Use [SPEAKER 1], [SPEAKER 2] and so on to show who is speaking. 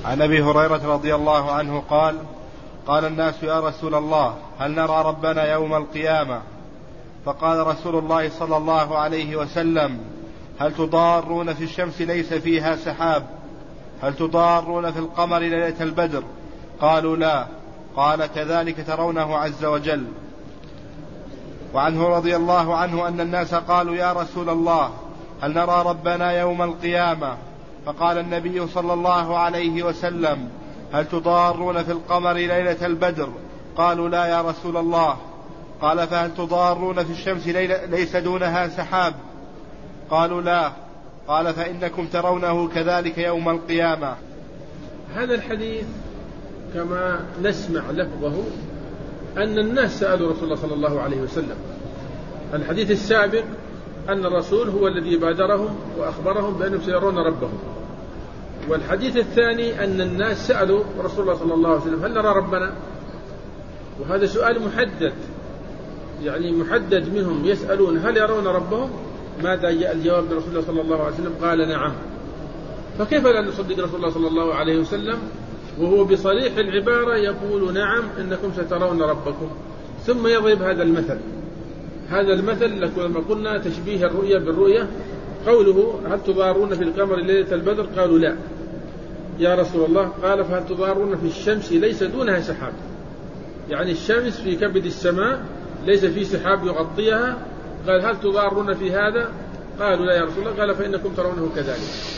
[SPEAKER 1] عن أبي هريرة رضي الله عنه قال: قال الناس: يا رسول الله، هل نرى ربنا يوم القيامة؟ فقال رسول الله صلى الله عليه وسلم: هل تضارون في الشمس ليس فيها سحاب؟ هل تضارون في القمر ليلة البدر؟ قالوا: لا. قال: كذلك ترونه عز وجل. وعنه رضي الله عنه أن الناس قالوا: يا رسول الله، هل نرى ربنا يوم القيامة؟ فقال النبي صلى الله عليه وسلم: هل تضارون في القمر ليلة البدر؟ قالوا: لا يا رسول الله. قال: فهل تضارون في الشمس ليس دونها سحاب؟ قالوا: لا. قال: فإنكم ترونه كذلك يوم القيامة.
[SPEAKER 2] هذا الحديث كما نسمع لفظه أن الناس سألوا رسول الله صلى الله عليه وسلم. الحديث السابق أن الرسول هو الذي بادرهم وأخبرهم بأنهم سيرون ربهم، والحديث الثاني أن الناس سألوا رسول الله صلى الله عليه وسلم: هل نرى ربنا؟ وهذا سؤال محدد، يعني محدد منهم يسألون هل يرون ربهم. ماذا جاء الجواب من رسول الله صلى الله عليه وسلم؟ قال: نعم. فكيف لا نصدق رسول الله صلى الله عليه وسلم وهو بصريح العبارة يقول: نعم إنكم سترون ربكم، ثم يضرب هذا المثل. هذا المثل لما قلنا تشبيه الرؤية بالرؤية، قوله: هل تضارون في القمر ليلة البدر؟ قالوا: لا يا رسول الله. قال: فهل تضارون في الشمس ليس دونها سحاب؟ يعني الشمس في كبد السماء ليس في سحاب يغطيها. قال: هل تضارون في هذا؟ قالوا: لا يا رسول الله. قال: فإنكم ترونه كذلك.